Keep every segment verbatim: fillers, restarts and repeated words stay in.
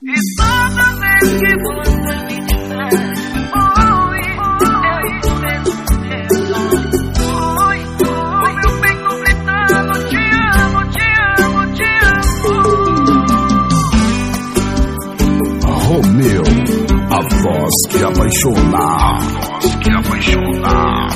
E toda vez que você me disser oi, eu respondo oi, o meu peito gritando te amo, te amo, te amo. Romeu, a voz que apaixona, a voz que apaixona.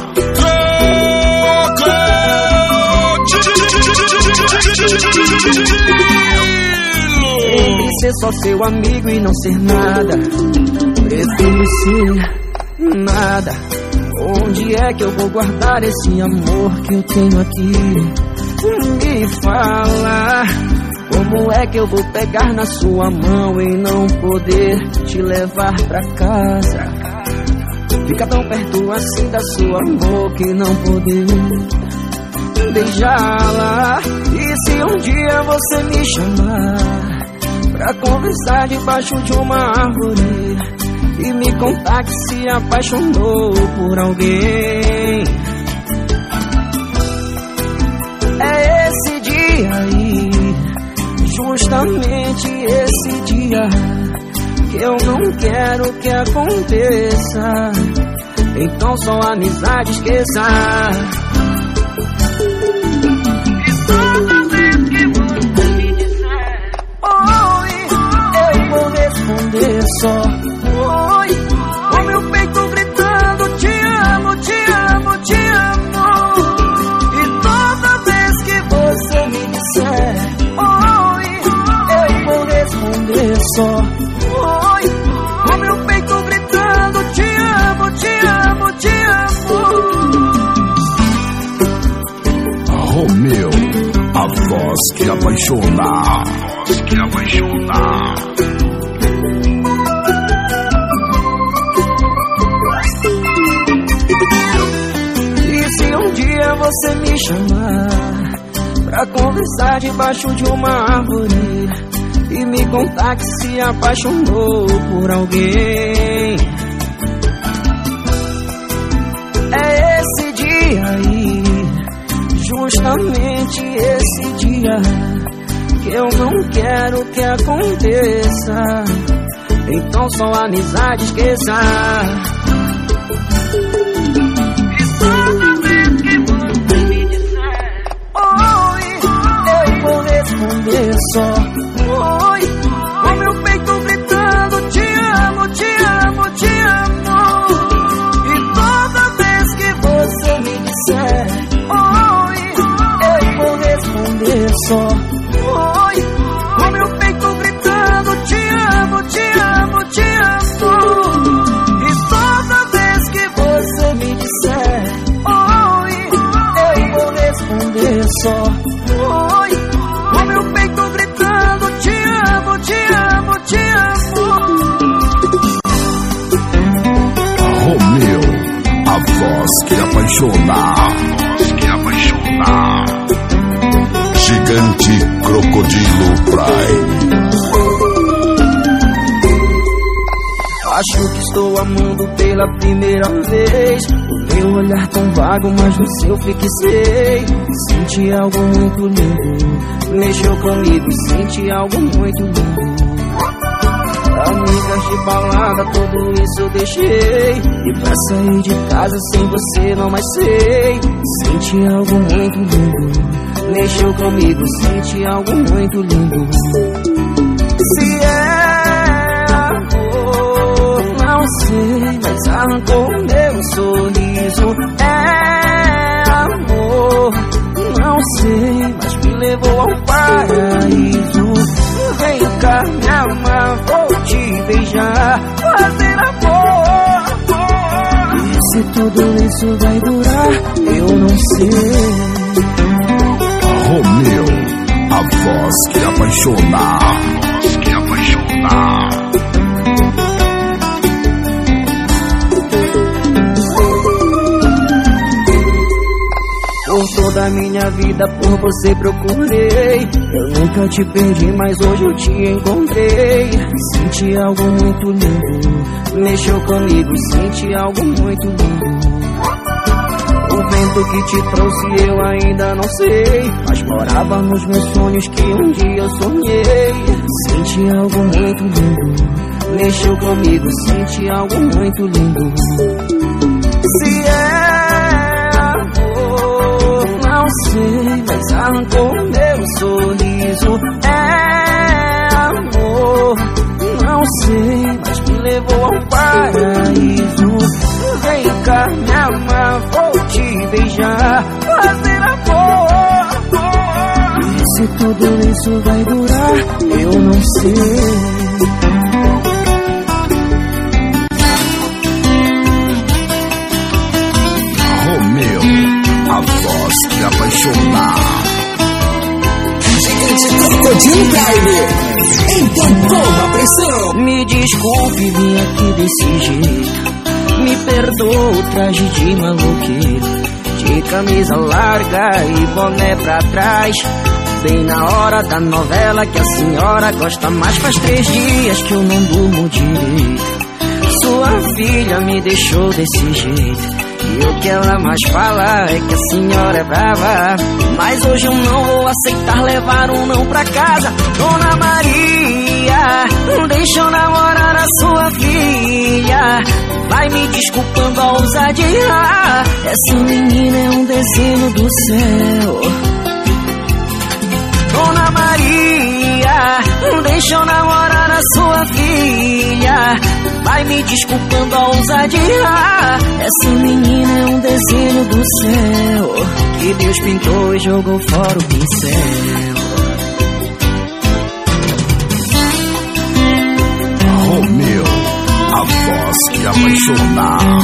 Entre ser só seu amigo e não ser nada, prefiro ser nada. Onde é que eu vou guardar esse amor que eu tenho aqui? Me fala, como é que eu vou pegar na sua mão e não poder te levar pra casa? Fica tão perto assim da sua boca e não poder beijá-la. E se um dia você me chamar pra conversar debaixo de uma árvore e me contar que se apaixonou por alguém, é esse dia aí, justamente esse dia, que eu não quero que aconteça. Então só amizade esqueça. E toda vez que você me disser oi, eu vou responder só oi, o meu peito gritando te amo, te amo, te amo. E toda vez que você me disser oi, eu vou responder só oi, o meu peito gritando te amo, te amo, te amo. Romeu, a voz que apaixona, a voz que apaixona. E se um dia você me chamar pra conversar debaixo de uma árvore e me contar que se apaixonou por alguém, é esse dia aí, justamente esse dia, que eu não quero que aconteça. Então só amizade esqueça. E toda vez que você me disser oi, eu vou responder só oi, o meu peito gritando te amo, te amo, te amo. E toda vez que você me disser oi, eu vou responder só oi, o meu peito gritando te amo, te amo, te amo. E toda vez que você me disser oi, eu vou responder só oi, o meu peito gritando te amo, te amo, te amo. Romeu, a voz que apaixona, a voz que apaixona. Gigante Crocodilo Prime. Acho que estou amando pela primeira vez. O meu olhar tão vago, mas no seu fixei. Senti algo muito lindo, mexeu comigo, senti algo muito lindo. Amigas de balada, tudo isso eu deixei, e pra sair de casa sem você não mais sei. Senti algo muito lindo, mexeu comigo, senti algo muito lindo. Se é amor, não sei, mas arrancou meu sorriso. É amor, não sei, mas me levou ao paraíso. Vem cá me amar, vou te beijar, fazer amor. E se tudo isso vai durar, eu não sei. Romeu, a voz que apaixona, a voz que apaixona. Por toda a minha vida por você procurei. Eu nunca te perdi, mas hoje eu te encontrei. Senti algo muito lindo, mexeu comigo, senti algo muito lindo. momento que te trouxe eu ainda não sei, mas morava nos meus sonhos que um dia eu sonhei. Senti algo muito lindo, mexeu comigo, senti algo muito lindo. Se é amor, não sei, mas arrancou meu sorriso. É amor, não sei, mas me levou ao paraíso. Vem cá, me amar, vou te beijar, fazer amor. E se tudo isso vai durar, eu não sei. Romeu, a voz que apaixona. Crocodilo Prime, então toma pressão. Me desculpe, vim aqui desse jeito. Me perdoa o traje de maloqueiro, de camisa larga e boné pra trás, bem na hora da novela que a senhora gosta mais. Faz três dias que eu não durmo direito. Sua filha me deixou desse jeito, e o que ela mais fala é que a senhora é brava. Mas hoje eu não vou aceitar levar um não pra casa. Dona Maria, deixa eu namorar a sua filha. Vai me desculpando a ousadia, essa menina é um desenho do céu. Dona Maria, deixa eu namorar a sua filha. Vai me desculpando a ousadia, essa menina é um desenho do céu, que Deus pintou e jogou fora o pincel. Romeu, a voz que apaixona.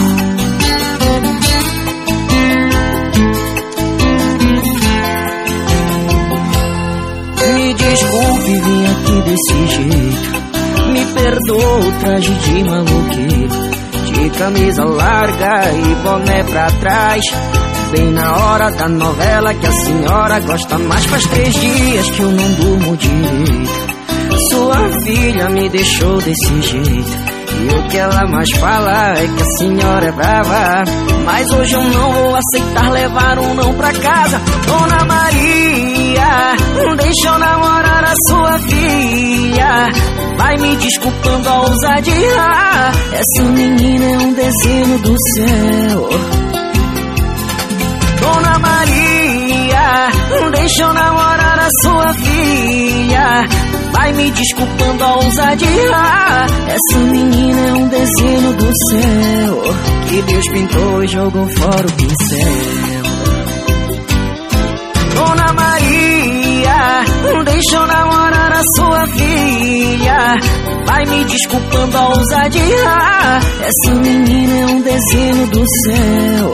Me desculpe, vim aqui desse jeito. Me perdoa o traje de maloqueiro, de camisa larga e boné pra trás, bem na hora da novela que a senhora gosta mais. Faz três dias que eu não durmo direito. Sua filha me deixou desse jeito, e o que ela mais fala é que a senhora é brava. Mas hoje eu não vou aceitar levar um não pra casa. Dona Maria, deixa eu namorar a sua filha. Vai me desculpando a ousadia, essa menina é um desenho do céu. Dona Maria, deixa eu namorar a sua filha. Vai me desculpando a ousadia, essa menina é um desenho do céu, que Deus pintou e jogou fora o pincel. Dona Maria, deixa eu namorar a sua filha. Vai me desculpando a ousadia, essa menina é um desenho do céu.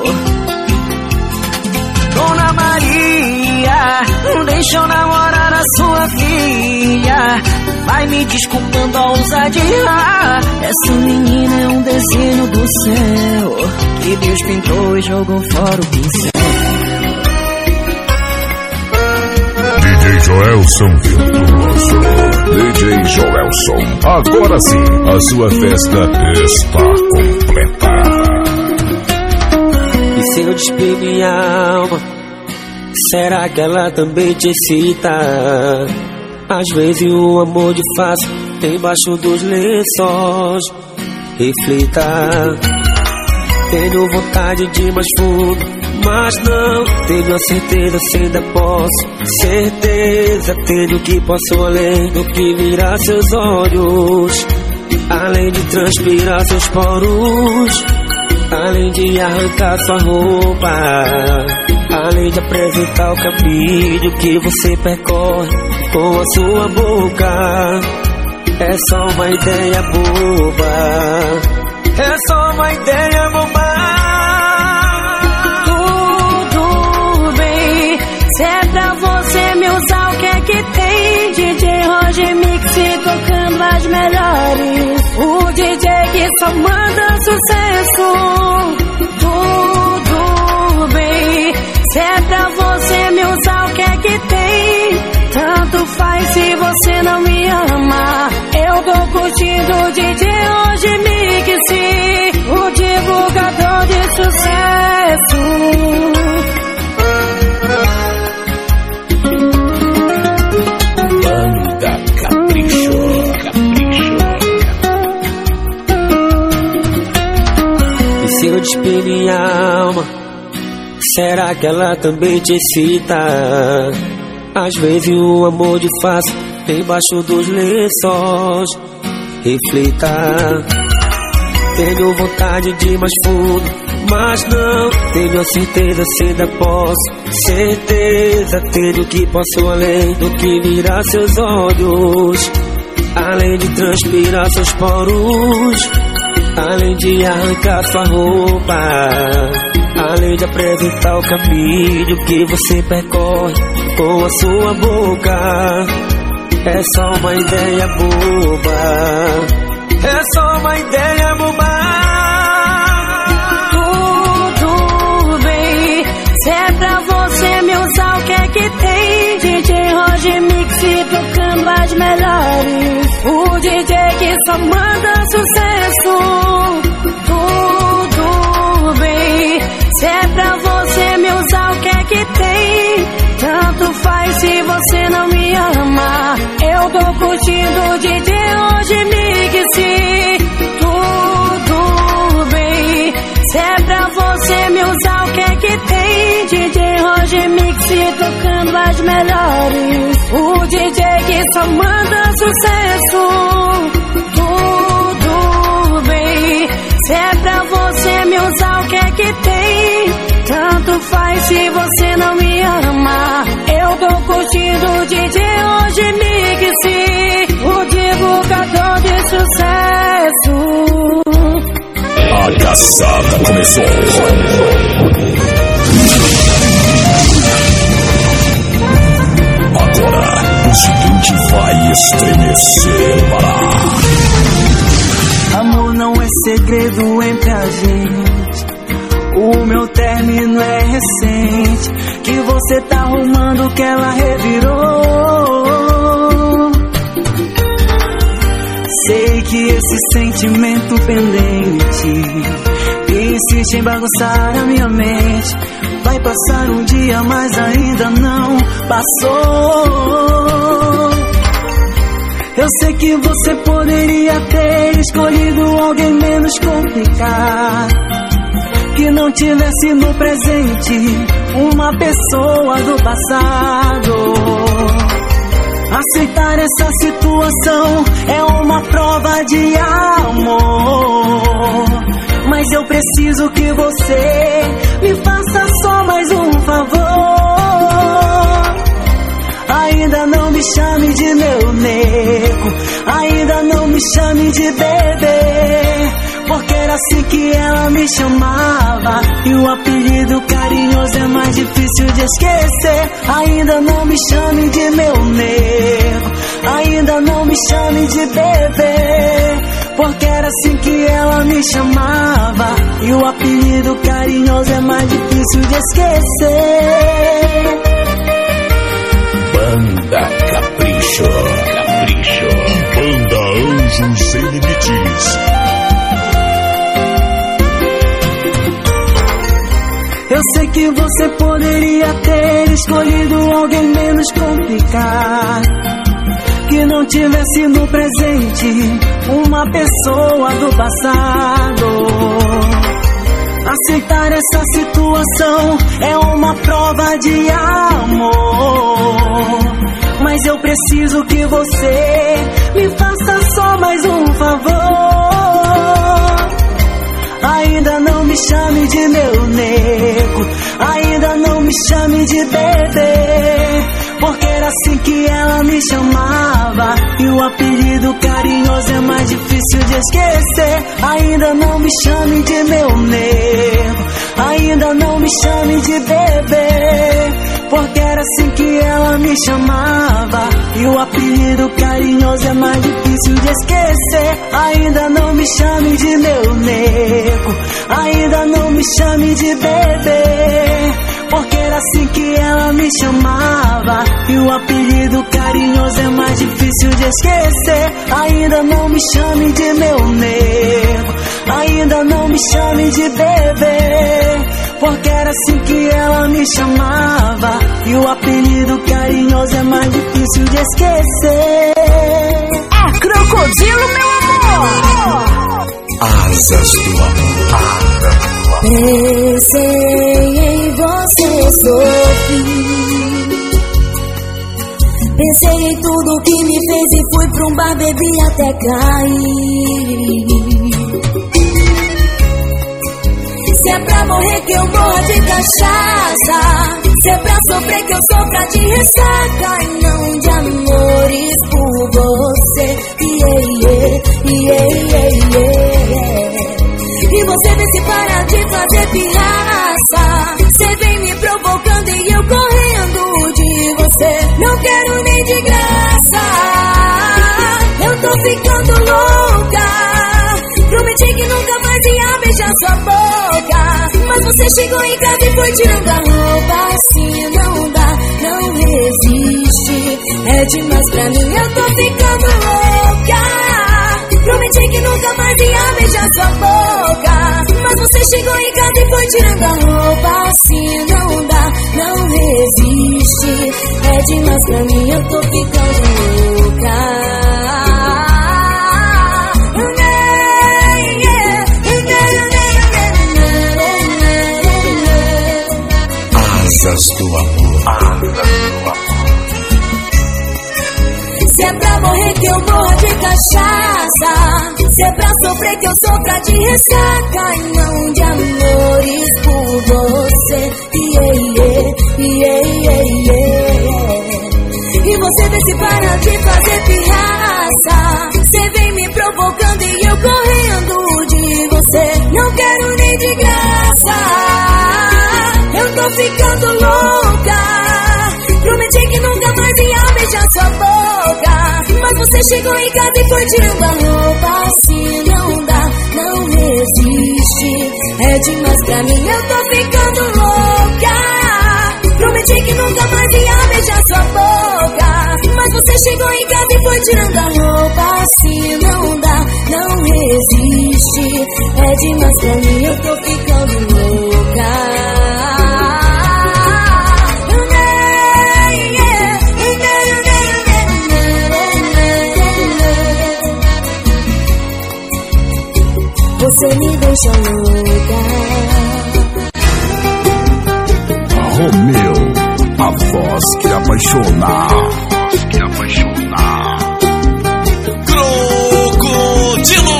Dona Maria, deixa eu namorar a sua filha. Vai me desculpando a ousadia, essa menina é um desenho do céu, que Deus pintou e jogou fora o pincel. D J Joelson Virtuoso. D J Joelson, agora sim, a sua festa está completa. E se eu despir minha alma, será que ela também te excita? Às vezes o amor de fácil embaixo dos lençóis. Reflita, tenho vontade de mais fundo, mas não tenho a certeza se ainda posso. Certeza tenho que posso além do que virar seus olhos, além de transpirar seus poros, além de arrancar sua roupa, além de apresentar o caminho que você percorre com a sua boca. É só uma ideia boba, é só uma ideia boba. Tudo bem, se é pra você me usar, o que é que tem? D J Roger Mix tocando as melhores, o D J que só manda sucesso. Tudo bem, se é pra você me usar, o que é que tem? Tanto faz se você não me ama. Eu tô curtindo o D J Roger Mix, o divulgador de sucesso. despir minha alma, será que ela também te excita? Às vezes o amor de face embaixo dos lençóis. Reflita, tenho vontade de ir mais fundo, mas não tenho a certeza se ainda posso. Certeza tenho que posso além do que mirar seus olhos, além de transpirar seus poros, além de arrancar sua roupa, além de apresentar o caminho que você percorre com a sua boca. É só uma ideia boba, é só uma ideia boba. Tudo bem, se é pra você me usar, o que é que tem? D J Roger Mix tocando as melhores, o D J que só manda sucesso. Tudo bem, se é pra você me usar, o que é que tem? Tanto faz se você não me ama, eu tô curtindo o D J Roger Mix. Tudo bem, se é pra você me usar, o que é que tem? D J Roger Mix tocando as melhores, o D J que só manda sucesso. Tudo bem, se é pra você me usar, o que é que tem? Tanto faz se você não me ama, eu tô curtindo o D J Roger Mix, o divulgador de sucesso. A caçada começou. Agora o gigante vai estremecer o Pará. Amor não é segredo entre a gente, o meu término é recente, que você tá arrumando que ela revirou. Sei que esse sentimento pendente insiste em bagunçar a minha mente. Vai passar um dia, mas ainda não passou. Eu sei que você poderia ter escolhido alguém menos complicado, que não tivesse no presente uma pessoa do passado. Aceitar essa situação é uma prova de amor, mas eu preciso que você me faça só mais um favor. Ainda não me chame de meu nego, ainda não me chame de bebê, porque era assim que ela me chamava, e o apelido carinhoso é mais difícil de esquecer. Ainda não me chame de meu nego, ainda não me chame de bebê, porque era assim que ela me chamava, e o apelido carinhoso é mais difícil de esquecer. Banda Capricho, Capricho, Banda Anjos Sem Limites. Eu sei que você poderia ter escolhido alguém menos complicado, que não tivesse no presente uma pessoa do passado. Aceitar essa situação é uma prova de amor, mas eu preciso que você me faça só mais um favor. Ainda não me chame de meu nego, ainda não me chame de bebê, porque era assim que ela me chamava, e o apelido carinhoso é mais difícil de esquecer. Ainda não me chame de meu nego, ainda não me chame de bebê, porque era assim que ela me chamava, e o apelido carinhoso é mais difícil de esquecer. Ainda não me chame de meu nego, ainda não me chame de bebê, porque era assim que ela me chamava, e o apelido carinhoso é mais difícil de esquecer. Ainda não me chame de meu nego, ainda não me chame de bebê, porque era assim que ela me chamava, e o apelido carinhoso é mais difícil de esquecer. É crocodilo, meu amor! Asas do amor. Asas do amor. Pensei em você, sofri. Pensei em tudo que me fez e fui pra um bar, bebi até cair. Se é pra morrer que eu morra de cachaça, se é pra sofrer que eu sofra de ressaca, e não de amores por você. Yeah, yeah, yeah, yeah, yeah. E você vem se parar de fazer pirraça, você vem me provocando e eu correndo de você. Não quero nem de graça, eu tô ficando louca. Prometi que nunca mais ia beijar sua boca, mas você chegou em casa e foi tirando a roupa. Assim não dá, não resiste, é demais pra mim, eu tô ficando louca. Prometi que nunca mais ia beijar sua boca, mas você chegou em casa e foi tirando a roupa. Assim não dá, não resiste, é demais pra mim, eu tô ficando louca. Asas do amor, asas do amor. Se é pra morrer que eu morra de cachaça, se é pra sofrer que eu sofra de ressaca, e não de amores por você. Yeah, yeah, yeah, yeah, yeah. E você vem se parar de fazer pirraça, você vem me provocando e eu correndo de você. Não quero nem de graça, eu tô ficando louca. Prometi que nunca mais ia beijar sua boca, mas você chegou em casa e foi tirando a roupa. Assim não dá, não resiste, é demais pra mim, eu tô ficando louca. Prometi que nunca mais ia beijar sua boca, mas você chegou em casa e foi tirando a roupa. Assim não dá, não resiste, é demais pra mim, eu tô ficando louca. Você me deixa louca. Romeu, a voz que apaixona. A voz que apaixona. Crocodilo.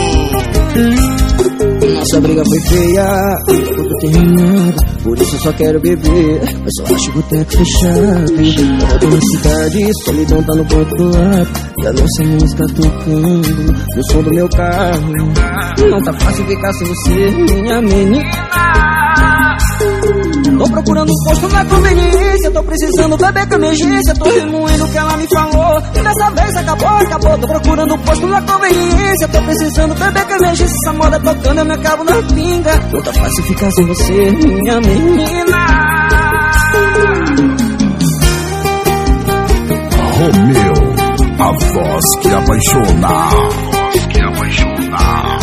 Nossa briga foi feia, tudo terminado. Por isso só quero beber, mas só acho boteco fechado. Eu rodo na cidade, solidão tá no banco do lado, e a nossa música tocando no som do meu carro. Não tá fácil ficar sem você, minha menina. Tô procurando um posto na conveniência, tô precisando beber com emergência. Tô remoendo o que ela me falou, e dessa vez acabou, acabou. Tô procurando um posto na conveniência, tô precisando beber com emergência. Essa moda tocando, eu me acabo na pinga. Não tá fácil ficar sem você, minha menina. Romeu, a voz que apaixona. A voz que apaixona.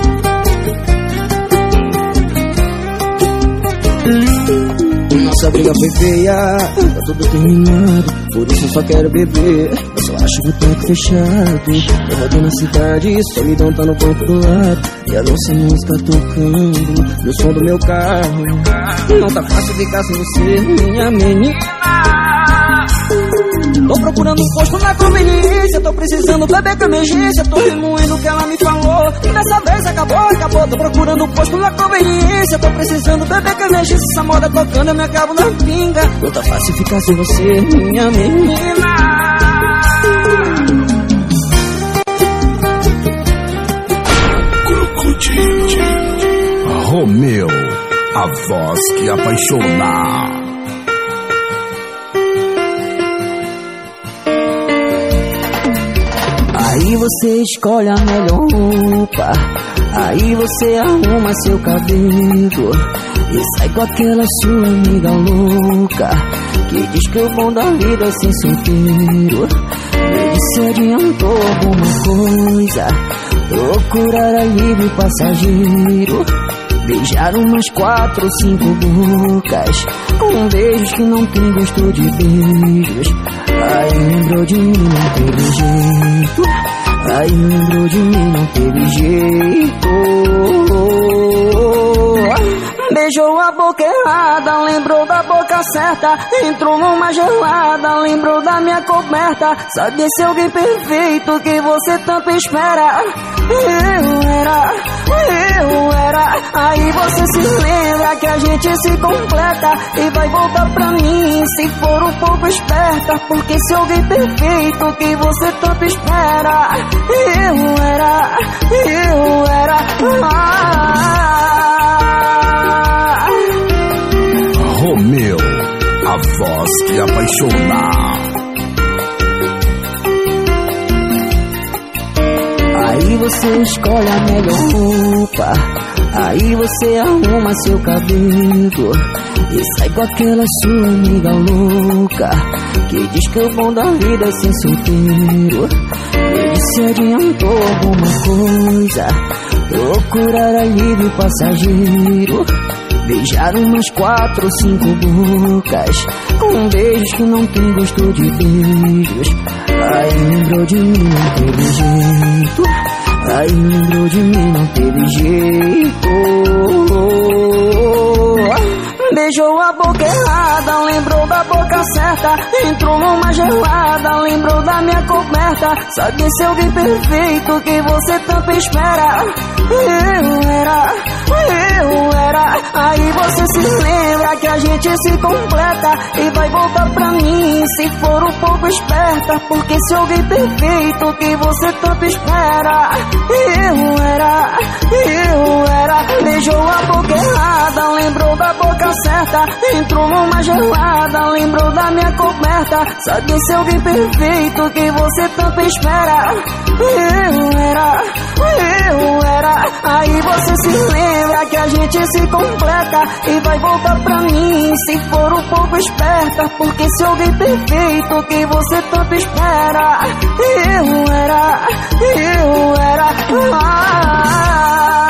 Nossa briga foi feia, tá tudo terminado. Por isso eu só quero beber, eu só acho boteco fechado. Eu rodo na cidade, solidão tá no banco do lado, e a nossa música tocando no som do meu carro. Não tá fácil ficar sem você, minha menina. Tô procurando um posto na conveniência, tô precisando beber com emergência. Tô remoendo o que ela me falou, e dessa vez acabou, acabou. Tô procurando um posto na conveniência, tô precisando beber com emergência. Essa moda tocando, eu me acabo na pinga. Não tá fácil ficar sem você, minha menina. Crocodilo. Romeu, a voz que apaixona. Aí você escolhe a melhor roupa, aí você arruma seu cabelo e sai com aquela sua amiga louca que diz que o bom da vida é ser solteiro. Ele se adiantou alguma coisa, procurar alívio passageiro, beijar umas quatro ou cinco bocas, com beijos que não tem gosto de beijos. Aí lembrou de mim, não teve jeito. Aí lembrou de mim, não teve jeito. Beijou a boca errada, lembrou da boca certa. Entrou numa gelada, lembrou da minha coberta. Sabe esse alguém perfeito que você tanto espera? Eu era, eu era. Aí você se lembra que a gente se completa e vai voltar pra mim se for um pouco esperta. Porque esse alguém perfeito que você tanto espera. Eu era, eu era. Ah, Romeu, a voz que apaixona. Aí você escolhe a melhor roupa, aí você arruma seu cabelo e sai com aquela sua amiga louca que diz que o bom da vida é ser solteiro. Ele se adiantou alguma coisa, procurar alívio passageiro. Beijar umas quatro ou cinco bocas, com beijos que não tem gosto de beijos. Aí lembrou de mim, não teve jeito. Aí lembrou de mim, não teve jeito. Beijou a boca errada, lembrou da boca certa. Entrou numa gelada, lembrou da minha coberta. Sabe esse alguém perfeito que você tanto espera? Eu era, eu era. Aí você se lembra que a gente se completa e vai voltar pra mim se for um pouco esperta. Porque esse alguém perfeito que você tanto espera. Eu era, eu era. Beijou a boca errada, lembrou da boca certa. Entrou numa gelada, lembrou da minha coberta. Sabe esse alguém perfeito que você tanto espera? Eu era, eu era. Aí você se lembra que a gente se completa e vai voltar pra mim se for um pouco esperta. Porque esse alguém perfeito que você tanto espera. Eu era, eu era. Ah,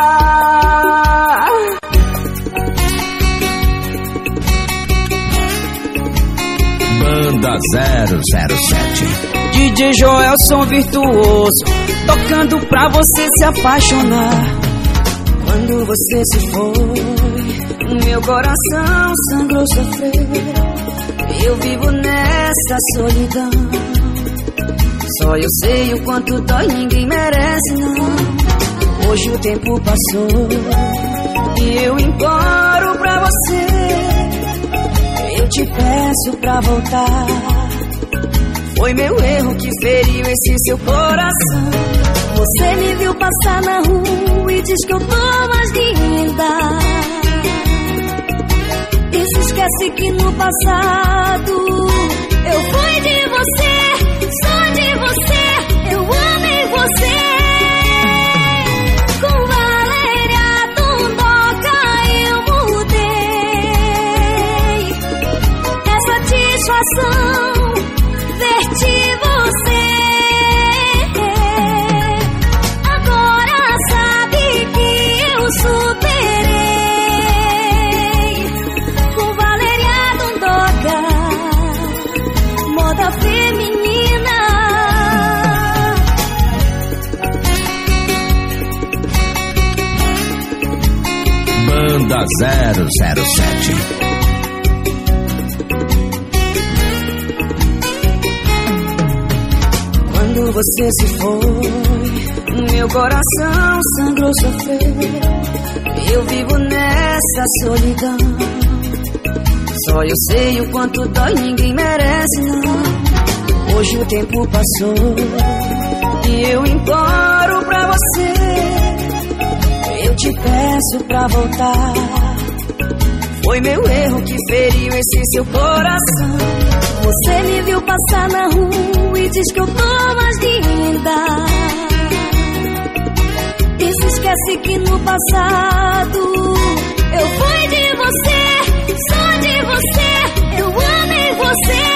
Banda zero zero sete. D J Joelson virtuoso, tocando pra você se apaixonar. Quando você se foi, meu coração sangrou, sofreu. Eu vivo nessa solidão. Só eu sei o quanto dói, ninguém merece não. Hoje o tempo passou e eu imploro pra você. Eu te peço pra voltar. Foi meu erro que feriu esse seu coração. Você me viu passar na rua e diz que eu tô mais linda. E se esquece que no passado eu fui de você, só de você, eu amei você. Com Valéria Dondoca eu mudei. É satisfação ver-te você. Agora sabe que eu superei. Com Valéria Dondoca, moda feminina. Banda zero zero sete. Quando você se foi, meu coração sangrou, sofreu. Eu vivo nessa solidão. Só eu sei o quanto dói, ninguém merece não. Hoje o tempo passou e eu imploro pra você. Eu te peço pra voltar. Foi meu erro que feriu esse seu coração. Você me viu passar na rua e diz que eu tô mais linda. E se esquece que no passado eu fui de você, só de você, eu amei você.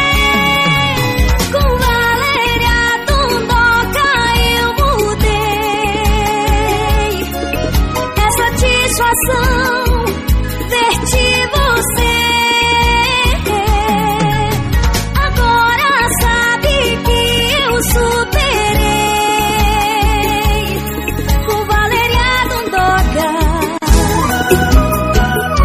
Com Valéria Dondoca eu mudei. É satisfação ver-te você. Agora sabe que eu superei. Com Valéria Dondoca.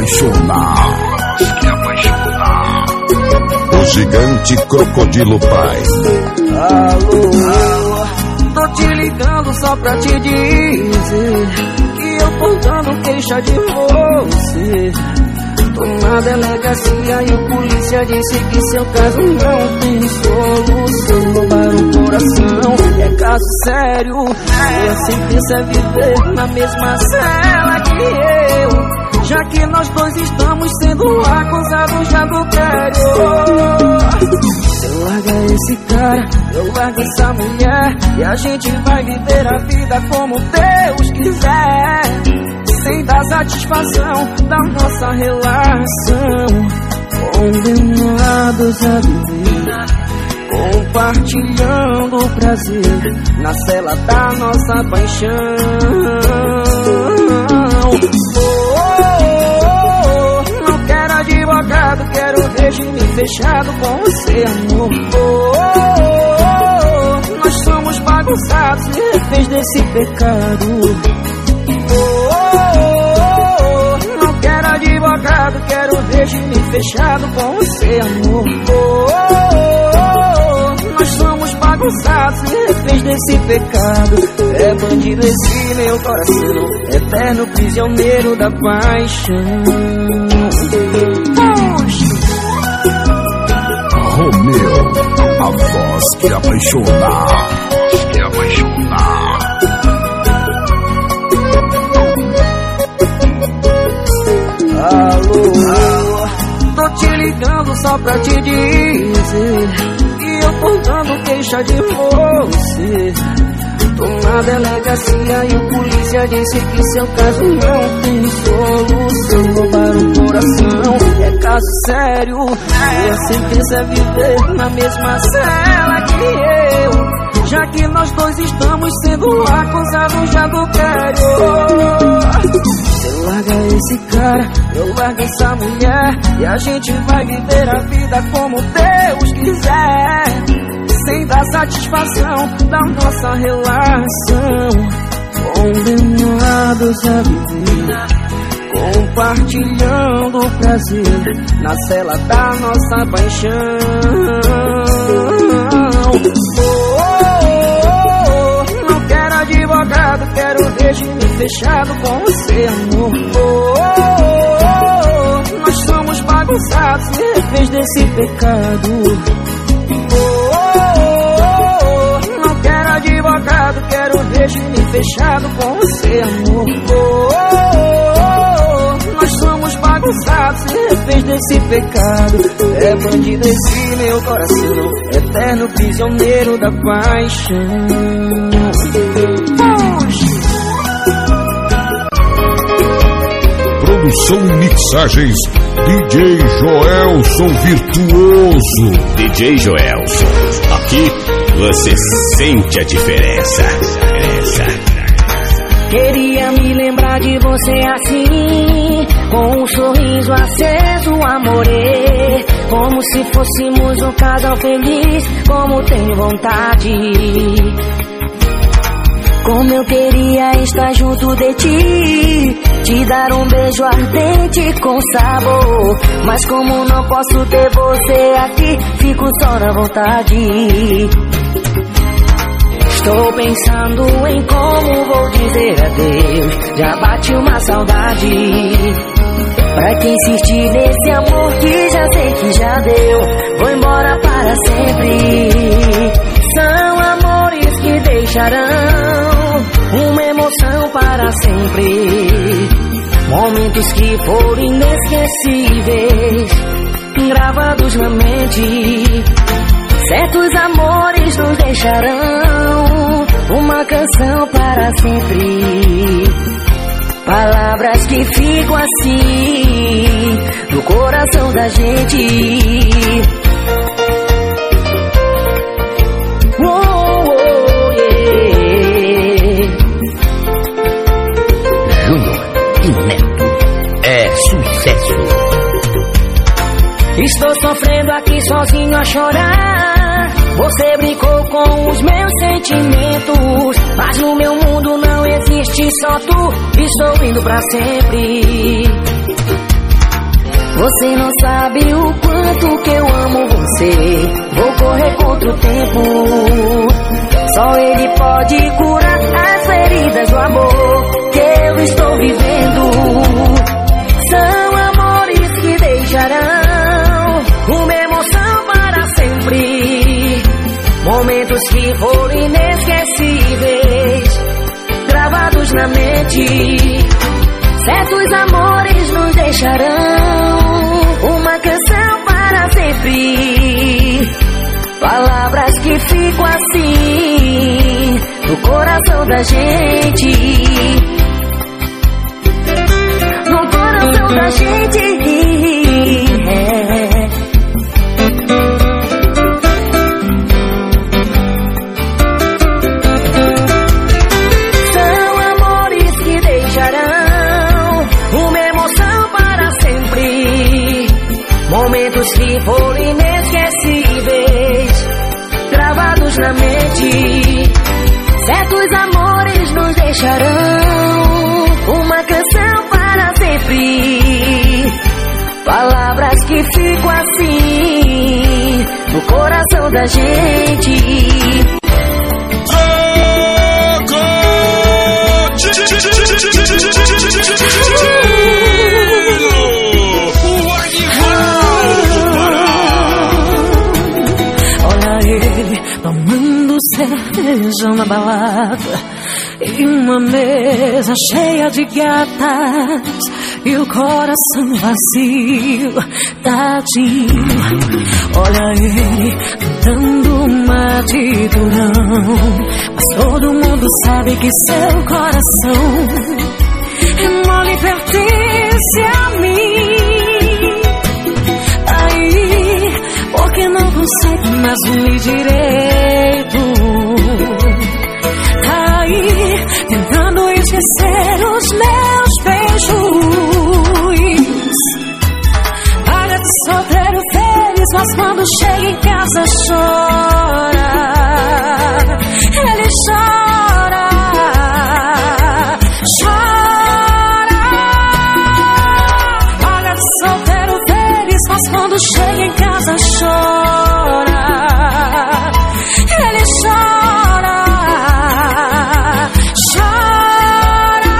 apaixonar. Voz que apaixonar. O gigante Crocodilo Pai. Alô, tô te ligando só pra te dizer que eu tô dando queixa de você. Tô na delegacia e o polícia disse que seu caso não tem solução. Roubaram o coração, é caso sério. Sua sentença é viver na mesma cela que eu, já que nós dois estamos sendo acusados de adultério. Se eu largar esse cara, eu largo essa mulher, e a gente vai viver a vida como Deus quiser, sem dar satisfação da nossa relação. Condenados a viver, compartilhando o prazer na cela da nossa paixão. Oh, oh, oh, não quero advogado, quero regime fechado com você, amor. Oh, oh, oh, nós somos bagunçados e reféns desse pecado. Advogado, quero regime fechado com você, amor. Oh, oh, oh, nós somos bagunçados e reféns desse pecado. É bandido esse meu coração, eterno prisioneiro da paixão. Romeu, a voz que apaixona. Voz que apaixona. Alô, tô te ligando só pra te dizer que eu tô dando queixa de você. Tô na delegacia e o polícia disse que seu caso não tem solução. Roubaram o coração, é caso sério. Sua sentença é viver na mesma cela que eu, já que nós dois estamos sendo acusados de adultério. Se eu largar esse cara, eu largo essa mulher, e a gente vai viver a vida como Deus quiser, sem dar satisfação da nossa relação. Condenados a viver, compartilhando o prazer na cela da nossa paixão. Oh, oh, oh, não quero advogado, quero regime fechado com você, amor. Oh, oh, oh, nós somos bagunçados e reféns desse pecado. Advogado, quero regime fechado com você, amor. Oh, oh, oh, nós somos bagunçados e reféns desse pecado. É bandido esse meu coração, eterno prisioneiro da paixão. Produção e mixagens D J Joelson Virtuoso. D J Joelson, aqui você sente a diferença. Queria me lembrar de você assim, com um sorriso aceso, amore, como se fôssemos um casal feliz, como tenho vontade. Como eu queria estar junto de ti, te dar um beijo ardente com sabor, mas como não posso ter você aqui, fico só na vontade. Estou pensando em como vou dizer adeus, já bate uma saudade. Pra que insistir nesse amor que já sei que já deu, vou embora para sempre. São amores que deixarão uma emoção para sempre, momentos que foram inesquecíveis, gravados na mente. Certos amores nos deixarão uma canção para sempre, palavras que ficam assim no coração da gente. Oh, oh, yeah. Júnior e Neto é sucesso. Estou sofrendo aqui sozinho a chorar. Você brincou com os meus sentimentos, mas no meu mundo não existe só tu, e estou indo pra sempre. Você não sabe o quanto que eu amo você. Vou correr contra o tempo. Só ele pode curar as feridas do amor que eu estou vivendo. São amores que deixarão uma emoção para sempre. Momentos que foram inesquecíveis, gravados na mente. Certos amores nos deixarão uma canção para sempre. Palavras que ficam assim no coração da gente, no coração da gente. É. São amores que deixarão uma emoção para sempre. Momentos que foram inesquecíveis, gravados na mente. Certos amores nos deixarão uma canção para sempre. Palavras que ficam assim no coração da gente. Tomando cerveja na balada e uma mesa cheia de gatas e o coração vazio, tadinho. Olha ele dando uma de durão, mas todo mundo sabe que seu coração não lhe pertence a mim. Aí, porque não consegue mais dormir direito. Tá aí, tentando esquecer os meus beijos. Paga de solteiro feliz, mas quando chega em casa chora. Ele chora, chora. Paga de solteiro feliz, mas quando chega em casa chora. Ele chora, chora.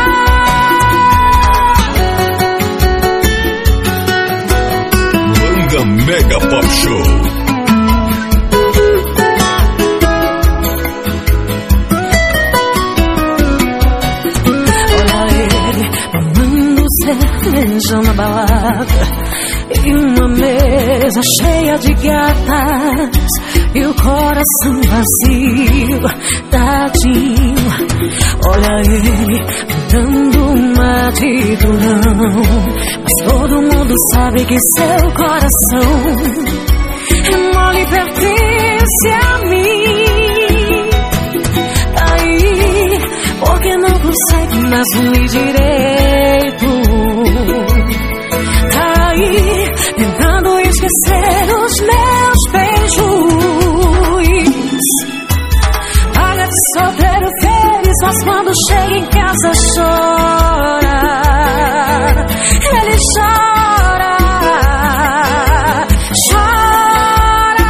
Manga Mega Pop Show. Olha ele tomando cerveja na balada e uma mesa cheia de gatas e o coração vazio, tadinho. Olha ele dando uma de durão, mas todo mundo sabe que seu coração não lhe pertence a mim. Aí, porque não consegue mais dormir direito. Tá aí, tentando esquecer os meus beijos. Paga de solteiro feliz, mas quando chega em casa chora. Ele chora, chora.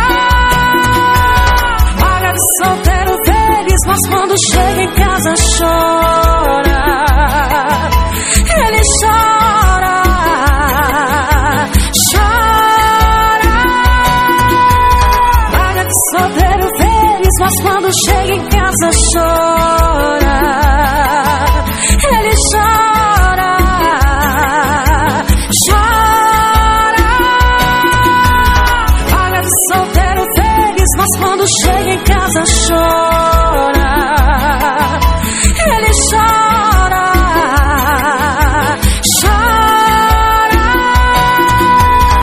Paga de solteiro feliz, mas quando chega em casa chora. Ele chora, chora. Paga de solteiro feliz, mas quando chega em casa chora. Ele chora, chora. Paga de solteiro feliz, mas quando chega em casa chora.